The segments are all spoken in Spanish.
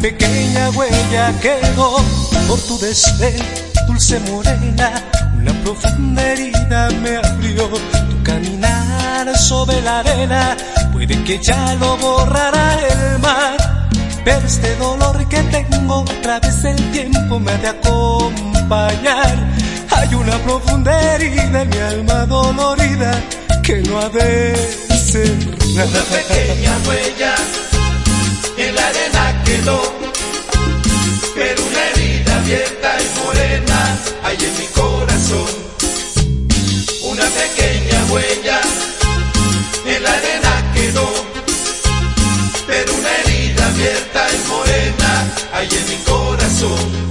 pequeña huella quedó por tu desdén, dulce morena. Una profunda herida me abrió tu caminar sobre la arena. Puede que ya lo borrará el mar, pero este dolor que tengo otra vez el tiempo me ha de acompañar. Hay una profunda herida en mi alma dolorida que no ha de cerrar. Una pequeña huella en la arena quedó, pero una herida abierta y morena hay en mi corazón. Una pequeña huella en la arena quedó, pero una herida abierta y morena hay en mi corazón.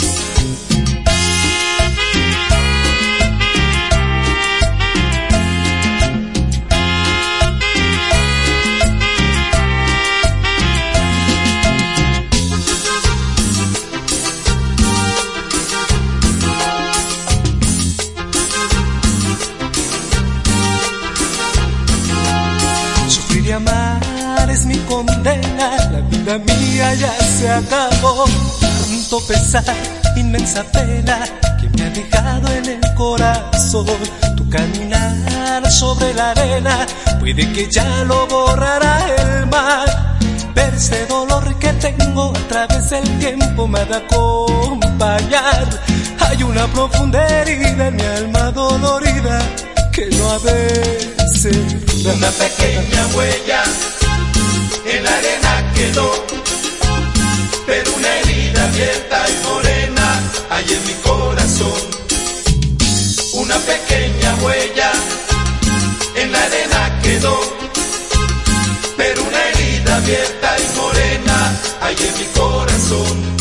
Sufrir y amar es mi condena, la vida mía ya se acabó. Tanto pesar, inmensa pena que me ha dejado en el corazón. Tu caminar sobre la arena puede que ya lo borrará el mar, pero ese dolor que tengo a través del tiempo me ha de acompañar. Hay una profunda herida en mi alma dolorida que no ha de cerrar. Una pequeña huella en la arena quedó, pero una herida abierta y morena hay en mi corazón. Una pequeña huella en la arena quedó, pero una herida abierta y morena hay en mi corazón.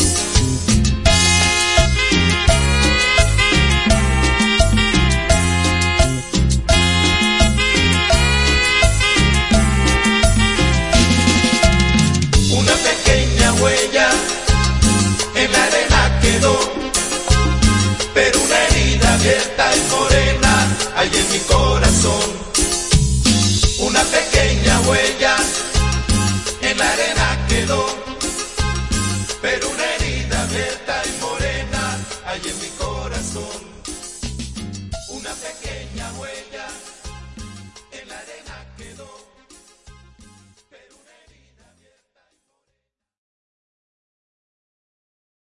Una pequeña huella en la arena quedó, pero una herida abierta y morena hay en mi corazón.